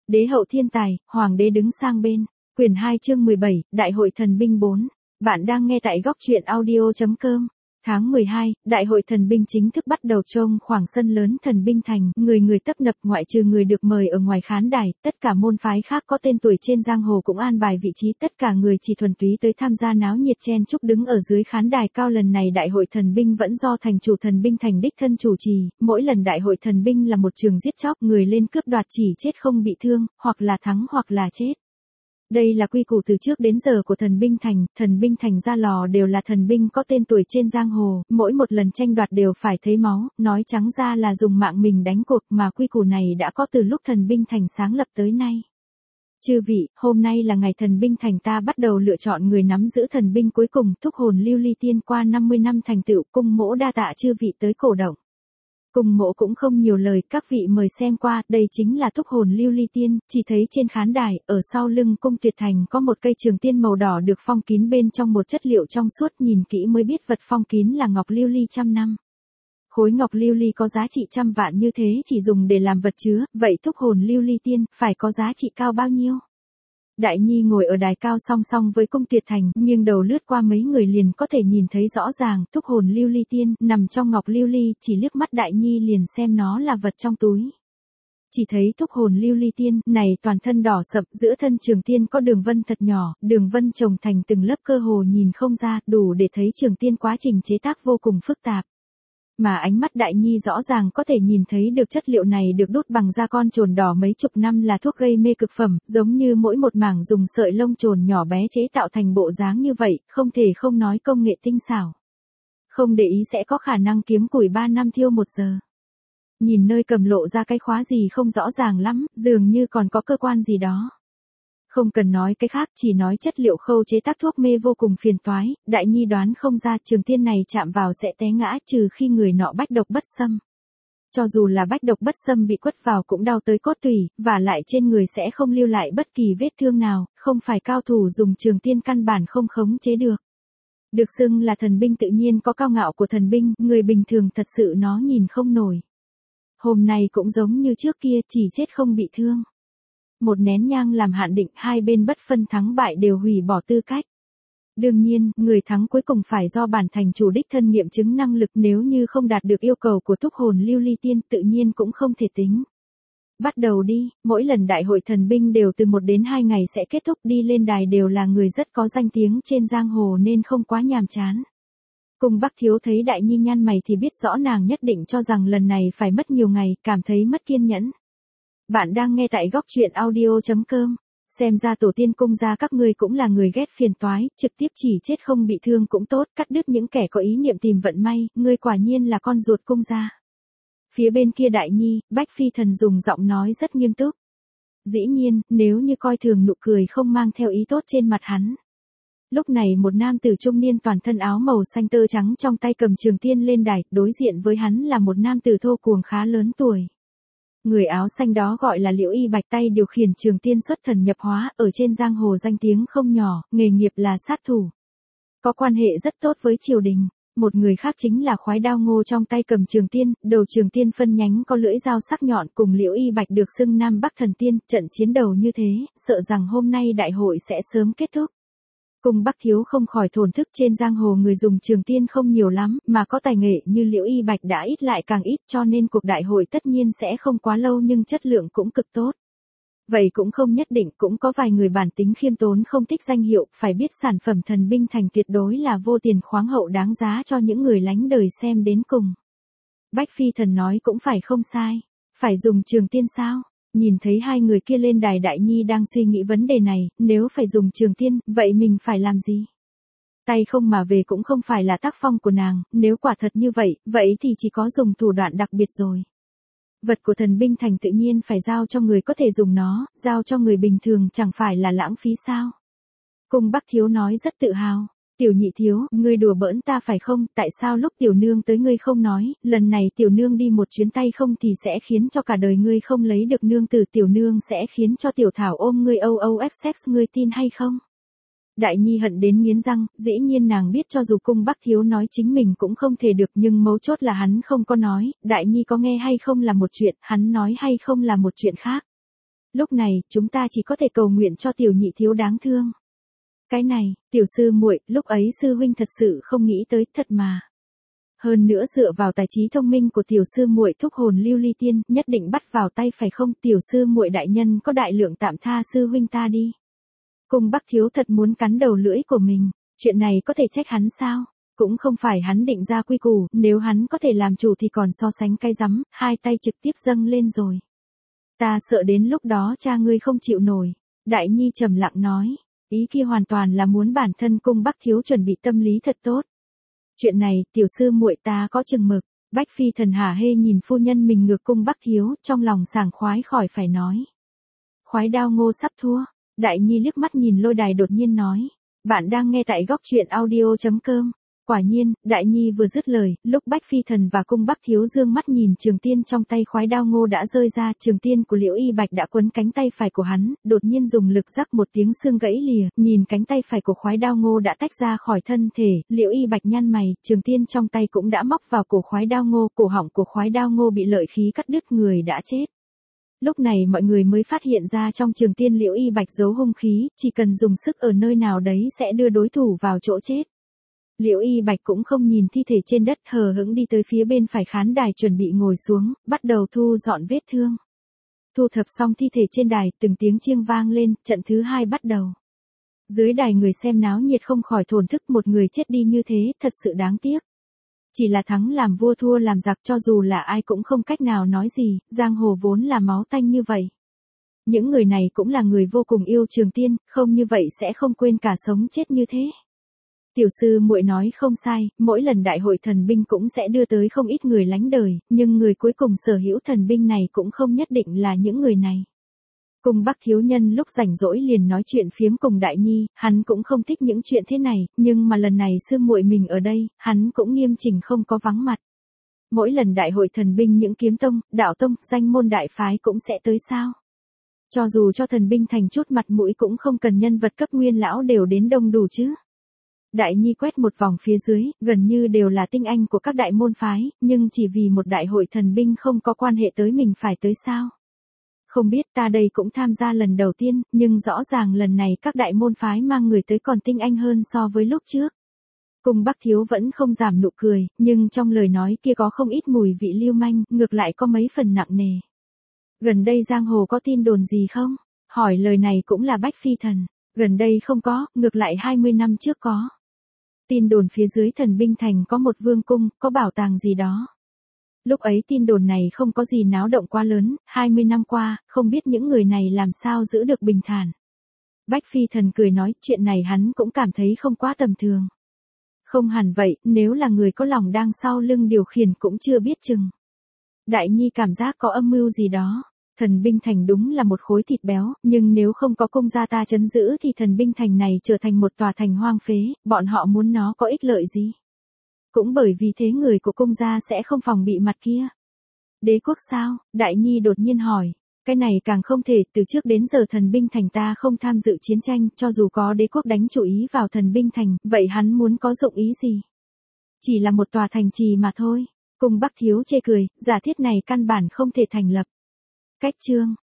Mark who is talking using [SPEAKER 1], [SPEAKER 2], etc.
[SPEAKER 1] Đế hậu thiên tài, hoàng đế đứng sang bên. Quyển 2 chương 17, Đại hội thần binh 4. Bạn đang nghe tại góc truyện audio.com. Tháng 12, Đại hội thần binh chính thức bắt đầu trông khoảng sân lớn thần binh thành, người người tấp nập, ngoại trừ người được mời ở ngoài khán đài, tất cả môn phái khác có tên tuổi trên giang hồ cũng an bài vị trí, tất cả người chỉ thuần túy tới tham gia náo nhiệt chen chúc đứng ở dưới khán đài cao. Lần này Đại hội thần binh vẫn do thành chủ thần binh thành đích thân chủ trì, mỗi lần Đại hội thần binh là một trường giết chóc, người lên cướp đoạt chỉ chết không bị thương, hoặc là thắng hoặc là chết. Đây là quy củ từ trước đến giờ của thần binh thành ra lò đều là thần binh có tên tuổi trên giang hồ, mỗi một lần tranh đoạt đều phải thấy máu, nói trắng ra là dùng mạng mình đánh cuộc, mà quy củ này đã có từ lúc thần binh thành sáng lập tới nay. Chư vị, hôm nay là ngày thần binh thành ta bắt đầu lựa chọn người nắm giữ thần binh cuối cùng, Thúc Hồn Lưu Ly Tiên qua 50 năm thành tựu, cung mỗ đa tạ chư vị tới cổ động. Cùng mộ cũng không nhiều lời, các vị mời xem qua, đây chính là Thúc Hồn Lưu Ly Tiên, chỉ thấy trên khán đài, ở sau lưng cung tuyệt thành có một cây trường tiên màu đỏ được phong kín bên trong một chất liệu trong suốt, nhìn kỹ mới biết vật phong kín là ngọc lưu ly trăm năm. Khối ngọc lưu ly có giá trị trăm vạn như thế chỉ dùng để làm vật chứa, vậy Thúc Hồn Lưu Ly Tiên phải có giá trị cao bao nhiêu? Đại Nhi ngồi ở đài cao song song với cung tuyệt thành, nghiêng đầu lướt qua mấy người liền có thể nhìn thấy rõ ràng, Thúc Hồn Lưu Ly Tiên nằm trong ngọc lưu ly, chỉ liếc mắt Đại Nhi liền xem nó là vật trong túi. Chỉ thấy Thúc Hồn Lưu Ly Tiên này toàn thân đỏ sậm, giữa thân trường tiên có đường vân thật nhỏ, đường vân chồng thành từng lớp cơ hồ nhìn không ra, đủ để thấy trường tiên quá trình chế tác vô cùng phức tạp. Mà ánh mắt Đại Nhi rõ ràng có thể nhìn thấy được chất liệu này được đốt bằng da con trồn đỏ mấy chục năm là thuốc gây mê cực phẩm, giống như mỗi một mảng dùng sợi lông trồn nhỏ bé chế tạo thành bộ dáng như vậy, không thể không nói công nghệ tinh xảo. Không để ý sẽ có khả năng kiếm củi 3 năm thiêu 1 giờ. Nhìn nơi cầm lộ ra cái khóa gì không rõ ràng lắm, dường như còn có cơ quan gì đó. Không cần nói cái khác, chỉ nói chất liệu khâu chế tác thuốc mê vô cùng phiền toái, Đại Nhi đoán không ra trường tiên này chạm vào sẽ té ngã, trừ khi người nọ bách độc bất xâm. Cho dù là bách độc bất xâm bị quất vào cũng đau tới cốt tủy, và lại trên người sẽ không lưu lại bất kỳ vết thương nào, không phải cao thủ dùng trường tiên căn bản không khống chế được. Được xưng là thần binh tự nhiên có cao ngạo của thần binh, người bình thường thật sự nó nhìn không nổi. Hôm nay cũng giống như trước kia, chỉ chết không bị thương. Một nén nhang làm hạn định, hai bên bất phân thắng bại đều hủy bỏ tư cách. Đương nhiên, người thắng cuối cùng phải do bản thành chủ đích thân nghiệm chứng năng lực, nếu như không đạt được yêu cầu của Thúc Hồn Lưu Ly Tiên tự nhiên cũng không thể tính. Bắt đầu đi, mỗi lần đại hội thần binh đều từ 1 đến 2 ngày sẽ kết thúc, đi lên đài đều là người rất có danh tiếng trên giang hồ nên không quá nhàm chán. Cùng Bắc Thiếu thấy Đại Nhi nhăn mày thì biết rõ nàng nhất định cho rằng lần này phải mất nhiều ngày, cảm thấy mất kiên nhẫn. Bạn đang nghe tại góc truyện audio.com. Xem ra tổ tiên cung gia các ngươi cũng là người ghét phiền toái, trực tiếp chỉ chết không bị thương cũng tốt, cắt đứt những kẻ có ý niệm tìm vận may, ngươi quả nhiên là con ruột cung gia. Phía bên kia Đại Nhi, Bách Phi Thần dùng giọng nói rất nghiêm túc. Dĩ nhiên, nếu như coi thường nụ cười không mang theo ý tốt trên mặt hắn. Lúc này một nam tử trung niên toàn thân áo màu xanh tơ trắng trong tay cầm trường tiên lên đài, đối diện với hắn là một nam tử thô cuồng khá lớn tuổi. Người áo xanh đó gọi là Liễu Y Bạch, tay điều khiển trường tiên xuất thần nhập hóa, ở trên giang hồ danh tiếng không nhỏ, nghề nghiệp là sát thủ. Có quan hệ rất tốt với triều đình. Một người khác chính là Khoái Đao Ngô, trong tay cầm trường tiên, đầu trường tiên phân nhánh có lưỡi dao sắc nhọn, cùng Liễu Y Bạch được xưng Nam Bắc Thần Tiên, trận chiến đầu như thế, sợ rằng hôm nay đại hội sẽ sớm kết thúc. Cùng Bắc Thiếu không khỏi thổn thức, trên giang hồ người dùng trường tiên không nhiều lắm, mà có tài nghệ như Liễu Y Bạch đã ít lại càng ít, cho nên cuộc đại hội tất nhiên sẽ không quá lâu nhưng chất lượng cũng cực tốt. Vậy cũng không nhất định, cũng có vài người bản tính khiêm tốn không thích danh hiệu, phải biết sản phẩm thần binh thành tuyệt đối là vô tiền khoáng hậu, đáng giá cho những người lánh đời xem đến cùng. Bách Phi Thần nói cũng phải không sai. Phải dùng trường tiên sao? Nhìn thấy hai người kia lên đài, Đại Nhi đang suy nghĩ vấn đề này, nếu phải dùng trường tiên, vậy mình phải làm gì? Tay không mà về cũng không phải là tác phong của nàng, nếu quả thật như vậy, vậy thì chỉ có dùng thủ đoạn đặc biệt rồi. Vật của thần binh thành tự nhiên phải giao cho người có thể dùng nó, giao cho người bình thường chẳng phải là lãng phí sao? Cung Bắc Thiếu nói rất tự hào. Tiểu Nhị Thiếu, ngươi đùa bỡn ta phải không, tại sao lúc tiểu nương tới ngươi không nói, lần này tiểu nương đi một chuyến tay không thì sẽ khiến cho cả đời ngươi không lấy được nương tử, tiểu nương sẽ khiến cho tiểu thảo ôm ngươi sex, ngươi tin hay không? Đại Nhi hận đến nghiến răng, dĩ nhiên nàng biết cho dù Cung Bắc Thiếu nói chính mình cũng không thể được, nhưng mấu chốt là hắn không có nói, Đại Nhi có nghe hay không là một chuyện, hắn nói hay không là một chuyện khác. Lúc này, chúng ta chỉ có thể cầu nguyện cho tiểu nhị thiếu đáng thương. Cái này, tiểu sư muội, lúc ấy sư huynh thật sự không nghĩ tới, thật mà. Hơn nữa dựa vào tài trí thông minh của tiểu sư muội thúc hồn lưu ly tiên, nhất định bắt vào tay phải không? Tiểu sư muội đại nhân có đại lượng tạm tha sư huynh ta đi. Cung Bắc Thiếu thật muốn cắn đầu lưỡi của mình, chuyện này có thể trách hắn sao? Cũng không phải hắn định ra quy củ, nếu hắn có thể làm chủ thì còn so sánh cái rắm, hai tay trực tiếp dâng lên rồi. Ta sợ đến lúc đó cha ngươi không chịu nổi. Đại Nhi trầm lặng nói, ý kia hoàn toàn là muốn bản thân Cung Bắc Thiếu chuẩn bị tâm lý thật tốt. Chuyện này, tiểu sư muội ta có chừng mực. Bách Phi Thần hả hê nhìn phu nhân mình ngược Cung Bắc Thiếu, trong lòng sảng khoái khỏi phải nói. Khoái đao Ngô sắp thua. Đại Nhi liếc mắt nhìn Lôi Đài đột nhiên nói, bạn đang nghe tại góc truyện audio.com. Quả nhiên, Đại Nhi vừa dứt lời, lúc Bách Phi Thần và Cung Bắc Thiếu dương mắt nhìn trường tiên trong tay khoái đao Ngô đã rơi ra, trường tiên của Liễu Y Bạch đã quấn cánh tay phải của hắn, đột nhiên dùng lực rắc một tiếng xương gãy lìa, nhìn cánh tay phải của khoái đao Ngô đã tách ra khỏi thân thể, Liễu Y Bạch nhăn mày, trường tiên trong tay cũng đã móc vào cổ khoái đao Ngô, cổ họng của khoái đao Ngô bị lợi khí cắt đứt, người đã chết. Lúc này mọi người mới phát hiện ra trong trường tiên Liễu Y Bạch giấu hung khí, chỉ cần dùng sức ở nơi nào đấy sẽ đưa đối thủ vào chỗ chết. Liễu Y Bạch cũng không nhìn thi thể trên đất, hờ hững đi tới phía bên phải khán đài chuẩn bị ngồi xuống, bắt đầu thu dọn vết thương. Thu thập xong thi thể trên đài, từng tiếng chiêng vang lên, trận thứ 2 bắt đầu. Dưới đài người xem náo nhiệt không khỏi thổn thức, một người chết đi như thế, thật sự đáng tiếc. Chỉ là thắng làm vua thua làm giặc, cho dù là ai cũng không cách nào nói gì, giang hồ vốn là máu tanh như vậy. Những người này cũng là người vô cùng yêu trường tiên, không như vậy sẽ không quên cả sống chết như thế. Tiểu sư muội nói không sai, mỗi lần đại hội thần binh cũng sẽ đưa tới không ít người lánh đời, nhưng người cuối cùng sở hữu thần binh này cũng không nhất định là những người này. Cung Bắc Thiếu nhân lúc rảnh rỗi liền nói chuyện phiếm cùng Đại Nhi, hắn cũng không thích những chuyện thế này, nhưng mà lần này sư muội mình ở đây, hắn cũng nghiêm chỉnh không có vắng mặt. Mỗi lần đại hội thần binh những kiếm tông, đạo tông, danh môn đại phái cũng sẽ tới sao? Cho dù cho thần binh thành chút mặt mũi cũng không cần nhân vật cấp nguyên lão đều đến đông đủ chứ. Đại Nhi quét một vòng phía dưới, gần như đều là tinh anh của các đại môn phái, nhưng chỉ vì một đại hội thần binh không có quan hệ tới mình phải tới sao? Không biết, ta đây cũng tham gia lần đầu tiên, nhưng rõ ràng lần này các đại môn phái mang người tới còn tinh anh hơn so với lúc trước. Cung Bắc Thiếu vẫn không giảm nụ cười, nhưng trong lời nói kia có không ít mùi vị lưu manh, ngược lại có mấy phần nặng nề. Gần đây giang hồ có tin đồn gì không? Hỏi lời này cũng là Bách Phi Thần. Gần đây không có, ngược lại 20 năm trước có. Tin đồn phía dưới thần binh thành có một vương cung, có bảo tàng gì đó. Lúc ấy tin đồn này không có gì náo động quá lớn, 20 năm qua, không biết những người này làm sao giữ được bình thản. Bách Phi Thần cười nói, chuyện này hắn cũng cảm thấy không quá tầm thường. Không hẳn vậy, nếu là người có lòng đang sau lưng điều khiển cũng chưa biết chừng. Đại Nhi cảm giác có âm mưu gì đó. Thần binh thành đúng là một khối thịt béo, nhưng nếu không có cung gia ta trấn giữ thì thần binh thành này trở thành một tòa thành hoang phế, bọn họ muốn nó có ích lợi gì? Cũng bởi vì thế người của cung gia sẽ không phòng bị mặt kia. Đế quốc sao? Đại Nhi đột nhiên hỏi. Cái này càng không thể, từ trước đến giờ thần binh thành ta không tham dự chiến tranh, cho dù có đế quốc đánh chủ ý vào thần binh thành, vậy hắn muốn có dụng ý gì? Chỉ là một tòa thành trì mà thôi. Cung Bắc Thiếu chê cười, giả thiết này căn bản không thể thành lập. Cách chương